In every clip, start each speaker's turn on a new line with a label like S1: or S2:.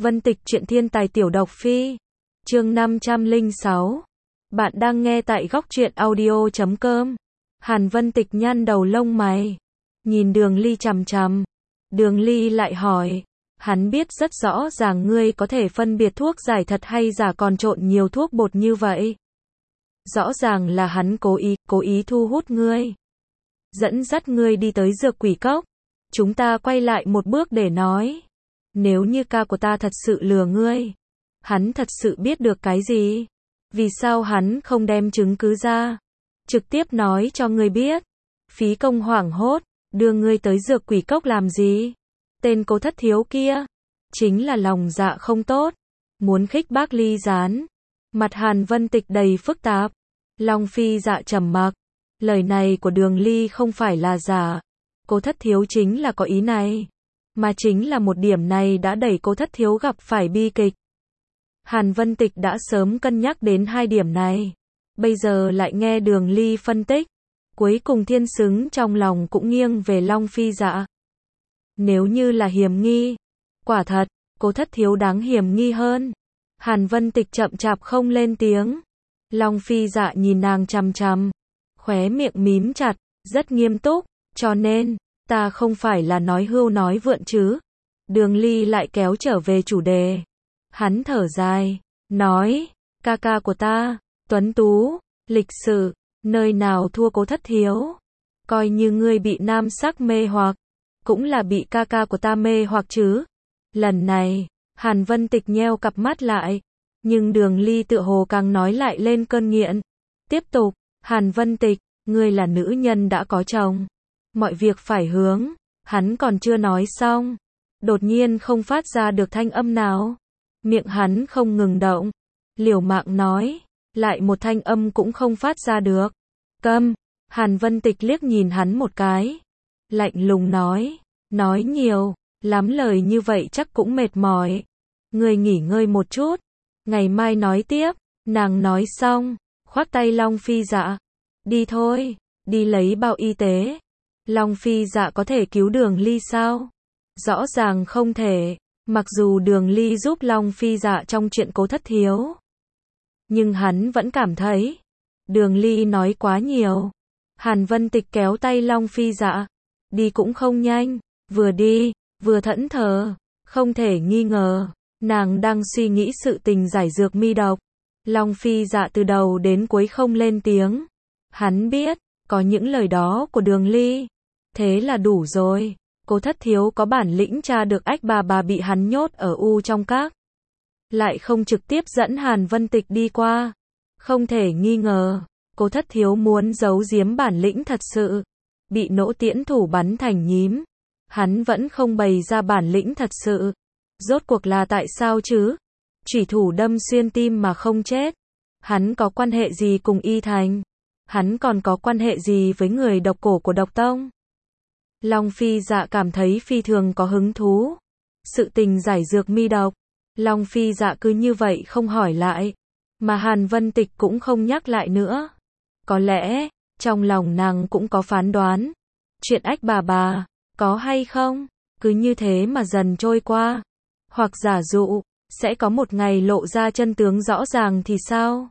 S1: Vân Tịch truyện thiên tài tiểu độc phi. Chương 506. Bạn đang nghe tại góc truyện audio.com. Hàn Vân Tịch nhăn đầu lông mày, nhìn Đường Ly chằm chằm. Đường Ly lại hỏi, hắn biết rất rõ ràng ngươi có thể phân biệt thuốc giải thật hay giả còn trộn nhiều thuốc bột như vậy. Rõ ràng là hắn cố ý thu hút ngươi, dẫn dắt ngươi đi tới dược quỷ cốc. Chúng ta quay lại một bước để nói, nếu như ca của ta thật sự lừa ngươi, hắn thật sự biết được cái gì? Vì sao hắn không đem chứng cứ ra, trực tiếp nói cho ngươi biết? Phí công hoảng hốt, đưa ngươi tới dược quỷ cốc làm gì? Tên Cố Thất Thiếu kia, chính là lòng dạ không tốt, muốn khích bác Ly Gián. Mặt Hàn Vân Tịch đầy phức tạp. Long Phi Dạ trầm mặc, lời này của Đường Ly không phải là giả. Cố Thất Thiếu chính là có ý này, mà chính là một điểm này đã đẩy Cố Thất Thiếu gặp phải bi kịch. Hàn Vân Tịch đã sớm cân nhắc đến hai điểm này, bây giờ lại nghe Đường Ly phân tích, cuối cùng thiên xứng trong lòng cũng nghiêng về Long Phi Dạ. Nếu như là hiểm nghi, quả thật, Cố Thất Thiếu đáng hiểm nghi hơn. Hàn Vân Tịch chậm chạp không lên tiếng. Long Phi Dạ nhìn nàng chằm chằm, khóe miệng mím chặt, rất nghiêm túc, cho nên, ta không phải là nói hưu nói vượn chứ. Đường Ly lại kéo trở về chủ đề. Hắn thở dài, nói, ca ca của ta, tuấn tú, lịch sự, nơi nào thua Cố Thất Thiếu. Coi như ngươi bị nam sắc mê hoặc, cũng là bị ca ca của ta mê hoặc chứ. Lần này, Hàn Vân Tịch nheo cặp mắt lại, nhưng Đường Ly tựa hồ càng nói lại lên cơn nghiện. Tiếp tục, Hàn Vân Tịch, ngươi là nữ nhân đã có chồng, mọi việc phải hướng. Hắn còn chưa nói xong, đột nhiên không phát ra được thanh âm nào. Miệng hắn không ngừng động, liều mạng nói, lại một thanh âm cũng không phát ra được. Câm. Hàn Vân Tịch liếc nhìn hắn một cái, lạnh lùng nói nhiều lắm lời như vậy chắc cũng mệt mỏi. Ngươi nghỉ ngơi một chút, ngày mai nói tiếp. Nàng nói xong, khoác tay Long Phi Dạ, đi thôi, đi lấy bao y tế. Long Phi Dạ có thể cứu Đường Ly sao? Rõ ràng không thể. Mặc dù Đường Ly giúp Long Phi Dạ trong chuyện Cố Thất Thiếu, nhưng hắn vẫn cảm thấy Đường Ly nói quá nhiều. Hàn Vân Tịch kéo tay Long Phi Dạ, đi cũng không nhanh, vừa đi, vừa thẫn thờ. Không thể nghi ngờ, nàng đang suy nghĩ sự tình giải dược mi độc. Long Phi Dạ từ đầu đến cuối không lên tiếng. Hắn biết, có những lời đó của Đường Ly, thế là đủ rồi. Cố Thất Thiếu có bản lĩnh tra được ách bà bị hắn nhốt ở u trong các, lại không trực tiếp dẫn Hàn Vân Tịch đi qua. Không thể nghi ngờ, Cố Thất Thiếu muốn giấu giếm bản lĩnh thật sự. Bị nỗ tiễn thủ bắn thành nhím, hắn vẫn không bày ra bản lĩnh thật sự. Rốt cuộc là tại sao chứ? Chủy thủ đâm xuyên tim mà không chết. Hắn có quan hệ gì cùng Y Thành? Hắn còn có quan hệ gì với người độc cổ của độc tông? Long Phi Dạ cảm thấy phi thường có hứng thú. Sự tình giải dược mi độc, Long Phi Dạ cứ như vậy không hỏi lại, mà Hàn Vân Tịch cũng không nhắc lại nữa. Có lẽ, trong lòng nàng cũng có phán đoán. Chuyện ách bà, có hay không, cứ như thế mà dần trôi qua. Hoặc giả dụ, sẽ có một ngày lộ ra chân tướng rõ ràng thì sao?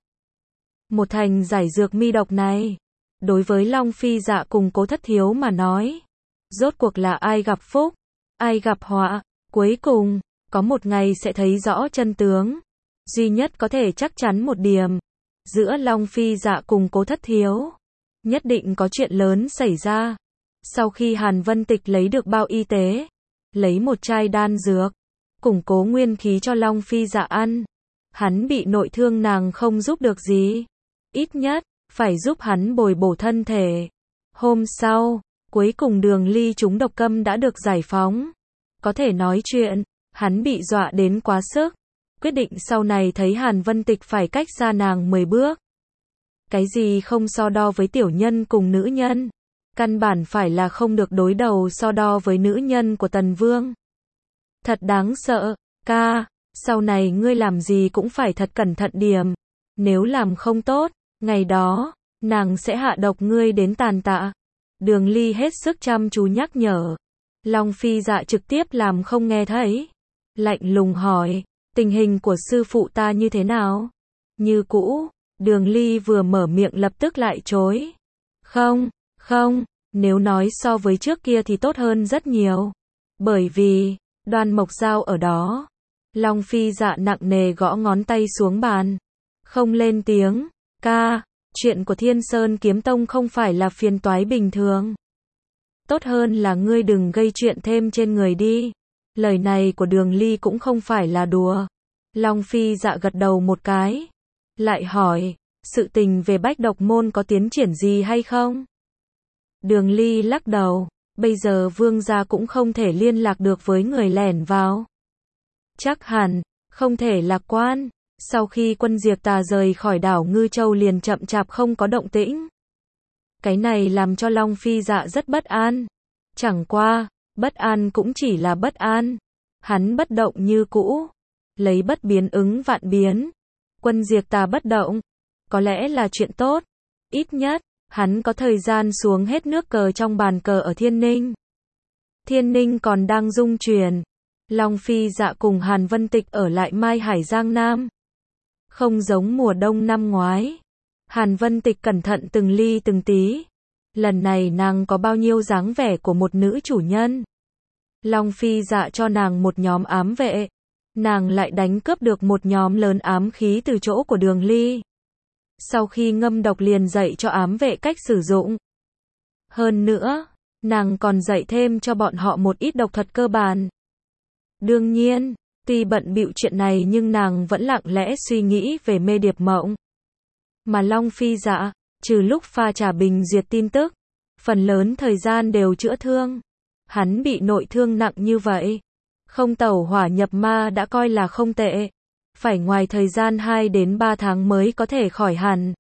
S1: Một thành giải dược mi độc này, đối với Long Phi Dạ cùng Cố Thất Thiếu mà nói, rốt cuộc là ai gặp phúc, ai gặp họa. Cuối cùng, có một ngày sẽ thấy rõ chân tướng. Duy nhất có thể chắc chắn một điểm, giữa Long Phi Dạ cùng Cố Thất Thiếu, nhất định có chuyện lớn xảy ra. Sau khi Hàn Vân Tịch lấy được bao y tế, lấy một chai đan dược, củng cố nguyên khí cho Long Phi Dạ ăn, hắn bị nội thương nàng không giúp được gì, ít nhất phải giúp hắn bồi bổ thân thể. Hôm sau, cuối cùng Đường Ly trúng độc câm đã được giải phóng, có thể nói chuyện. Hắn bị dọa đến quá sức, quyết định sau này thấy Hàn Vân Tịch phải cách xa nàng 10 bước. Cái gì không so đo với tiểu nhân cùng nữ nhân, căn bản phải là không được đối đầu so đo với nữ nhân của Tần Vương. Thật đáng sợ, ca, sau này ngươi làm gì cũng phải thật cẩn thận điểm. Nếu làm không tốt, ngày đó, nàng sẽ hạ độc ngươi đến tàn tạ. Đường Ly hết sức chăm chú nhắc nhở. Long Phi Dạ trực tiếp làm không nghe thấy. lạnh lùng hỏi, tình hình của sư phụ ta như thế nào? Như cũ, Đường Ly vừa mở miệng lập tức lại chối. Không, nếu nói so với trước kia thì tốt hơn rất nhiều. Bởi vì, Đoan Mộc Giao ở đó. Long Phi Dạ nặng nề gõ ngón tay xuống bàn. Không lên tiếng, ca, chuyện của Thiên Sơn Kiếm Tông không phải là phiền toái bình thường. Tốt hơn là ngươi đừng gây chuyện thêm trên người đi. Lời này của Đường Ly cũng không phải là đùa. Long Phi Dạ gật đầu một cái. Lại hỏi, sự tình về Bách Độc Môn có tiến triển gì hay không? Đường Ly lắc đầu, bây giờ Vương gia cũng không thể liên lạc được với người lẻn vào. Chắc hẳn, không thể lạc quan. Sau khi quân Diệt Tà rời khỏi đảo Ngư Châu liền chậm chạp không có động tĩnh. Cái này làm cho Long Phi Dạ rất bất an. Chẳng qua, bất an cũng chỉ là bất an. Hắn bất động như cũ. Lấy bất biến ứng vạn biến. Quân Diệt Tà bất động. Có lẽ là chuyện tốt. Ít nhất, hắn có thời gian xuống hết nước cờ trong bàn cờ ở Thiên Ninh. Thiên Ninh còn đang rung chuyển. Long Phi Dạ cùng Hàn Vân Tịch ở lại Mai Hải Giang Nam. Không giống mùa đông năm ngoái. Hàn Vân Tịch cẩn thận từng ly từng tí. Lần này nàng có bao nhiêu dáng vẻ của một nữ chủ nhân. Long Phi Dạ cho nàng một nhóm ám vệ. Nàng lại đánh cướp được một nhóm lớn ám khí từ chỗ của Đường Ly. Sau khi ngâm độc liền dạy cho ám vệ cách sử dụng. Hơn nữa, nàng còn dạy thêm cho bọn họ một ít độc thuật cơ bản. Đương nhiên, tuy bận bịu chuyện này nhưng nàng vẫn lặng lẽ suy nghĩ về Mê Điệp Mộng. Mà Long Phi Dạ, trừ lúc pha trà bình duyệt tin tức, phần lớn thời gian đều chữa thương. Hắn bị nội thương nặng như vậy, không tẩu hỏa nhập ma đã coi là không tệ. Phải ngoài thời gian 2 đến 3 tháng mới có thể khỏi hẳn.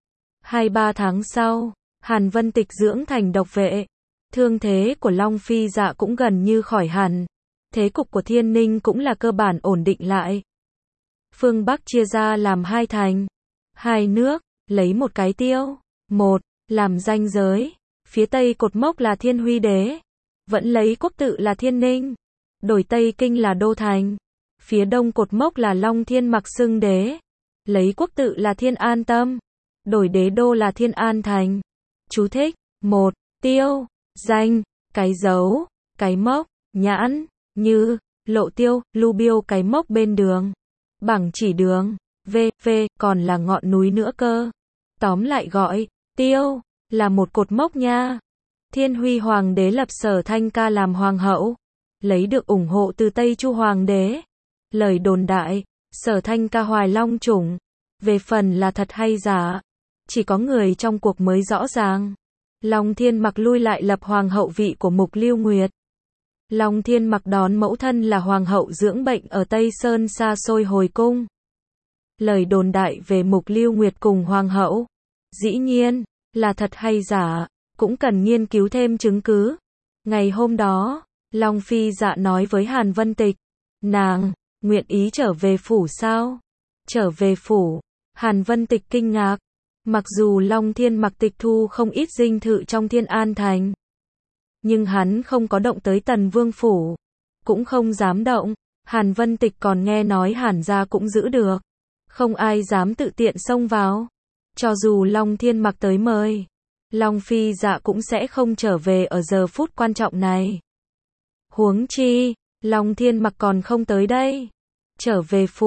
S1: 2-3 tháng sau, Hàn Vân Tịch dưỡng thành độc vệ. Thương thế của Long Phi Dạ cũng gần như khỏi hẳn. Thế cục của Thiên Ninh cũng là cơ bản ổn định lại. Phương Bắc chia ra làm 2 thành. 2 nước, lấy một cái tiêu. 1. Làm ranh giới. Phía Tây cột mốc là Thiên Huy Đế. Vẫn lấy quốc tự là Thiên Ninh. Đổi Tây Kinh là Đô Thành. Phía Đông cột mốc là Long Thiên Mặc xưng đế. Lấy quốc tự là Thiên An Tâm. Đổi đế đô là Thiên An Thành. Chú thích. 1. Tiêu, danh, cái dấu, cái mốc, nhãn, như, lộ tiêu, lưu biêu cái mốc bên đường. Bảng chỉ đường, v, còn là ngọn núi nữa cơ. Tóm lại gọi, tiêu, là một cột mốc nha. Thiên Huy Hoàng đế lập Sở Thanh Ca làm hoàng hậu. Lấy được ủng hộ từ Tây Chu Hoàng đế. Lời đồn đại, Sở Thanh Ca hoài long chủng. Về phần là thật hay giả, chỉ có người trong cuộc mới rõ ràng. Long Thiên Mặc lui lại lập hoàng hậu vị của Mục Lưu Nguyệt. Long Thiên Mặc đón mẫu thân là hoàng hậu dưỡng bệnh ở Tây Sơn xa xôi hồi cung. Lời đồn đại về Mục Lưu Nguyệt cùng hoàng hậu, dĩ nhiên, là thật hay giả, cũng cần nghiên cứu thêm chứng cứ. Ngày hôm đó, Long Phi Dạ nói với Hàn Vân Tịch, nàng, nguyện ý trở về phủ sao? Trở về phủ, Hàn Vân Tịch kinh ngạc. Mặc dù Long Thiên Mặc tịch thu không ít dinh thự trong Thiên An Thành, nhưng hắn không có động tới Tần Vương phủ, cũng không dám động. Hàn Vân Tịch còn nghe nói Hàn gia cũng giữ được, không ai dám tự tiện xông vào. Cho dù Long Thiên Mặc tới mời, Long Phi Dạ cũng sẽ không trở về ở giờ phút quan trọng này. Huống chi, Long Thiên Mặc còn không tới đây. Trở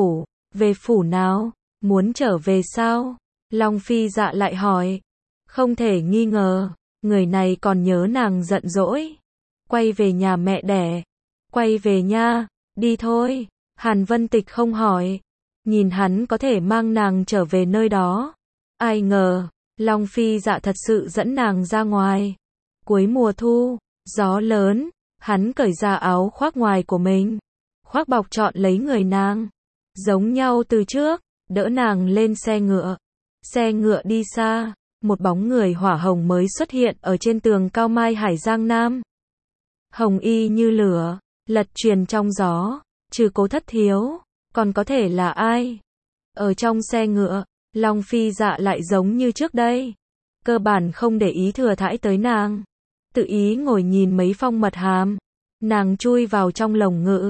S1: về phủ nào? Muốn trở về sao? Long Phi Dạ lại hỏi. Không thể nghi ngờ, người này còn nhớ nàng giận dỗi. Quay về nhà mẹ đẻ. Quay về nha, đi thôi. Hàn Vân Tịch không hỏi. Nhìn hắn có thể mang nàng trở về nơi đó. Ai ngờ, Long Phi Dạ thật sự dẫn nàng ra ngoài. Cuối mùa thu, gió lớn, hắn cởi ra áo khoác ngoài của mình. Khoác bọc trọn lấy người nàng. Giống nhau từ trước, đỡ nàng lên xe ngựa. Xe ngựa đi xa, một bóng người hỏa hồng mới xuất hiện ở trên tường cao Mai Hải Giang Nam. Hồng y như lửa, lật truyền trong gió, trừ Cố Thất Thiếu, còn có thể là ai? Ở trong xe ngựa, Long Phi Dạ lại giống như trước đây. Cơ bản không để ý thừa thãi tới nàng. Tự ý ngồi nhìn mấy phong mật hàm. Nàng chui vào trong lồng ngự.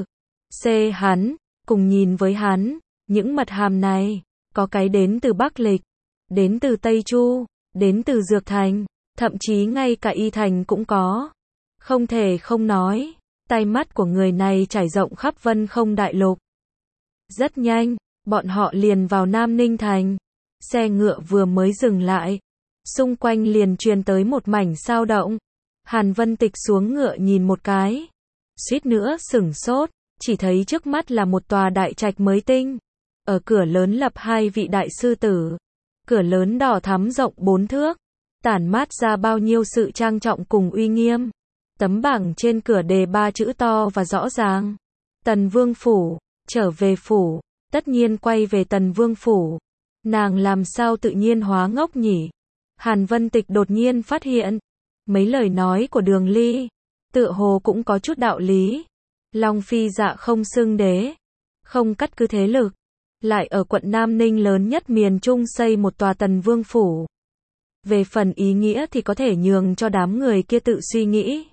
S1: C. Hắn, cùng nhìn với hắn, những mật hàm này, có cái đến từ Bắc Lịch, đến từ Tây Chu, đến từ Dược Thành, thậm chí ngay cả Y Thành cũng có. Không thể không nói, tai mắt của người này trải rộng khắp Vân Không Đại Lục. Rất nhanh, bọn họ liền vào Nam Ninh Thành. Xe ngựa vừa mới dừng lại, xung quanh liền truyền tới một mảnh sao động. Hàn Vân Tịch xuống ngựa nhìn một cái, suýt nữa sửng sốt, chỉ thấy trước mắt là một tòa đại trạch mới tinh. Ở cửa lớn lập hai vị đại sư tử. Cửa lớn đỏ thắm rộng 4 thước, tản mát ra bao nhiêu sự trang trọng cùng uy nghiêm. Tấm bảng trên cửa đề 3 chữ to và rõ ràng. Tần Vương Phủ, trở về phủ, tất nhiên quay về Tần Vương Phủ. Nàng làm sao tự nhiên hóa ngốc nhỉ? Hàn Vân Tịch đột nhiên phát hiện, mấy lời nói của Đường Ly, tựa hồ cũng có chút đạo lý. Long Phi Dạ không xưng đế, không cắt cứ thế lực, lại ở quận Nam Ninh lớn nhất miền Trung xây một tòa Tần Vương Phủ. Về phần ý nghĩa thì có thể nhường cho đám người kia tự suy nghĩ.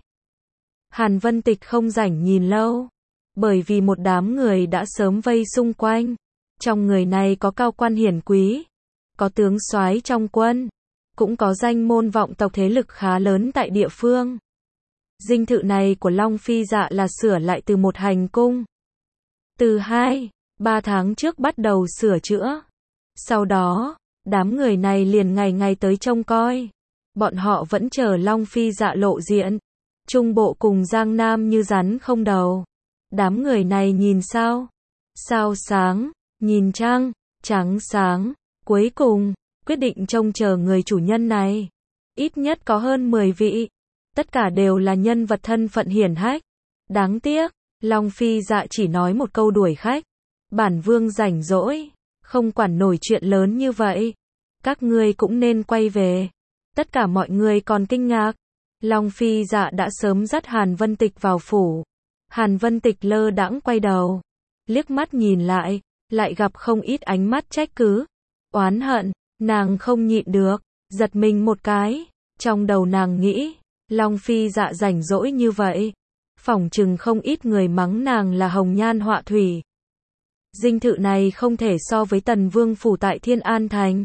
S1: Hàn Vân Tịch không rảnh nhìn lâu, bởi vì một đám người đã sớm vây xung quanh. Trong người này có cao quan hiển quý, có tướng soái trong quân, cũng có danh môn vọng tộc thế lực khá lớn tại địa phương. Dinh thự này của Long Phi Dạ là sửa lại từ một hành cung. Từ 2-3 tháng trước bắt đầu sửa chữa. Sau đó, đám người này liền ngày ngày tới trông coi. Bọn họ vẫn chờ Long Phi Dạ lộ diện. Trung Bộ cùng Giang Nam như rắn không đầu. Đám người này nhìn sao? Sao sáng, nhìn trăng, trắng sáng. Cuối cùng, quyết định trông chờ người chủ nhân này. Ít nhất có hơn 10 vị. Tất cả đều là nhân vật thân phận hiển hách. Đáng tiếc, Long Phi Dạ chỉ nói một câu đuổi khách. Bản vương rảnh rỗi, không quản nổi chuyện lớn như vậy. Các ngươi cũng nên quay về. Tất cả mọi người còn kinh ngạc. Long Phi Dạ đã sớm dắt Hàn Vân Tịch vào phủ. Hàn Vân Tịch lơ đãng quay đầu, liếc mắt nhìn lại gặp không ít ánh mắt trách cứ, oán hận. Nàng không nhịn được, giật mình một cái. Trong đầu nàng nghĩ, Long Phi Dạ rảnh rỗi như vậy, phỏng chừng không ít người mắng nàng là hồng nhan họa thủy. Dinh thự này không thể so với Tần Vương Phủ tại Thiên An Thành.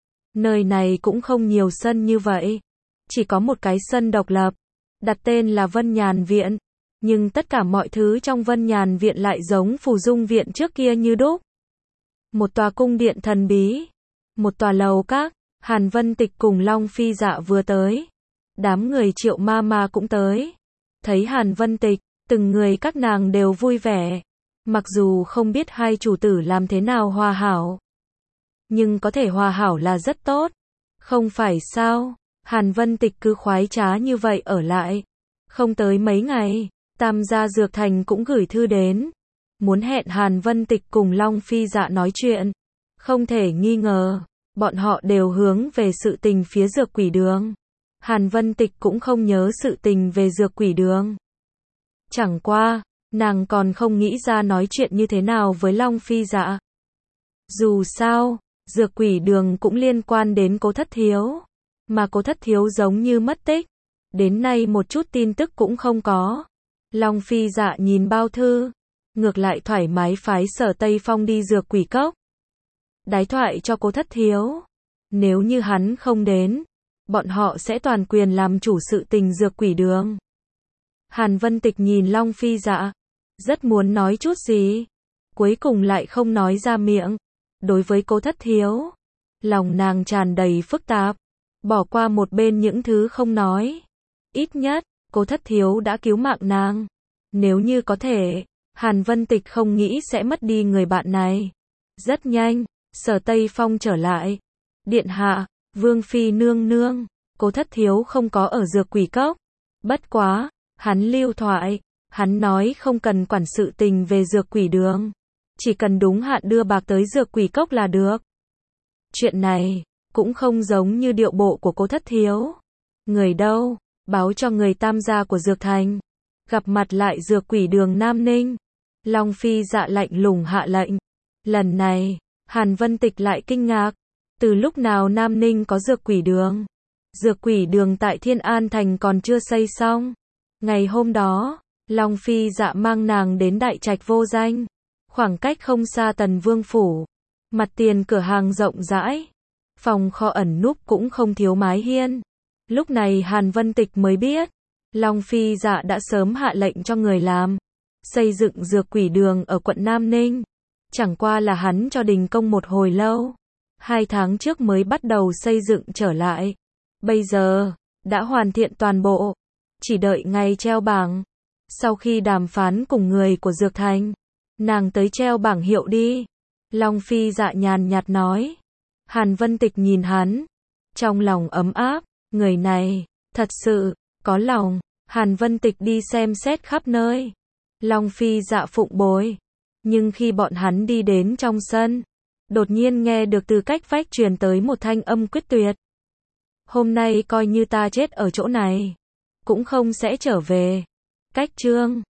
S1: Nơi này cũng không nhiều sân như vậy, chỉ có một cái sân độc lập, đặt tên là Vân Nhàn Viện. Nhưng tất cả mọi thứ trong Vân Nhàn Viện lại giống Phù Dung Viện trước kia như đúc. Một tòa cung điện thần bí, một tòa lầu các. Hàn Vân Tịch cùng Long Phi Dạ vừa tới, đám người Triệu Ma cũng tới. Thấy Hàn Vân Tịch, từng người các nàng đều vui vẻ. Mặc dù không biết hai chủ tử làm thế nào hòa hảo, nhưng có thể hòa hảo là rất tốt. Không phải sao? Hàn Vân Tịch cứ khoái trá như vậy ở lại. Không tới mấy ngày, Tam gia Dược Thành cũng gửi thư đến, muốn hẹn Hàn Vân Tịch cùng Long Phi Dạ nói chuyện. Không thể nghi ngờ, bọn họ đều hướng về sự tình phía Dược Quỷ Đường. Hàn Vân Tịch cũng không nhớ sự tình về Dược Quỷ Đường. Chẳng qua, nàng còn không nghĩ ra nói chuyện như thế nào với Long Phi Dạ. Dù sao, Dược Quỷ Đường cũng liên quan đến Cố Thất Thiếu, mà Cố Thất Thiếu giống như mất tích, đến nay một chút tin tức cũng không có. Long Phi Dạ nhìn bao thư, ngược lại thoải mái phái Sở Tây Phong đi Dược Quỷ Cốc, đái thoại cho Cố Thất Thiếu. Nếu như hắn không đến, bọn họ sẽ toàn quyền làm chủ sự tình Dược Quỷ Đường. Hàn Vân Tịch nhìn Long Phi Dạ, rất muốn nói chút gì, cuối cùng lại không nói ra miệng. Đối với Cố Thất Thiếu, lòng nàng tràn đầy phức tạp, bỏ qua một bên những thứ không nói. Ít nhất, Cố Thất Thiếu đã cứu mạng nàng. Nếu như có thể, Hàn Vân Tịch không nghĩ sẽ mất đi người bạn này. Rất nhanh, Sở Tây Phong trở lại. Điện hạ, Vương Phi nương nương, Cố Thất Thiếu không có ở Dược Quỷ Cốc. Bất quá, hắn lưu thoại, hắn nói không cần quản sự tình về Dược Quỷ Đường, chỉ cần đúng hạn đưa bạc tới Dược Quỷ Cốc là được. Chuyện này cũng không giống như điệu bộ của Cố Thất Thiếu. Người đâu? Báo cho người Tam gia của Dược Thành, gặp mặt lại Dược Quỷ Đường Nam Ninh. Long Phi Dạ lạnh lùng hạ lệnh. Lần này, Hàn Vân Tịch lại kinh ngạc. Từ lúc nào Nam Ninh có Dược Quỷ Đường? Dược Quỷ Đường tại Thiên An Thành còn chưa xây xong. Ngày hôm đó, Long Phi Dạ mang nàng đến đại trạch vô danh. Khoảng cách không xa Tần Vương phủ. Mặt tiền cửa hàng rộng rãi. Phòng kho ẩn núp cũng không thiếu mái hiên. Lúc này Hàn Vân Tịch mới biết. Long Phi Dạ đã sớm hạ lệnh cho người làm. Xây dựng dược quỷ đường ở quận Nam Ninh. Chẳng qua là hắn cho đình công một hồi lâu. 2 tháng trước mới bắt đầu xây dựng trở lại. Bây giờ, đã hoàn thiện toàn bộ. Chỉ đợi ngày treo bảng. Sau khi đàm phán cùng người của Dược Thành, nàng tới treo bảng hiệu đi. Long Phi Dạ nhàn nhạt nói. Hàn Vân Tịch nhìn hắn. Trong lòng ấm áp, người này, thật sự, có lòng. Hàn Vân Tịch đi xem xét khắp nơi. Long Phi Dạ phụng bồi. Nhưng khi bọn hắn đi đến trong sân, đột nhiên nghe được từ cách vách truyền tới một thanh âm quyết tuyệt. Hôm nay coi như ta chết ở chỗ này, cũng không sẽ trở về. Cách chương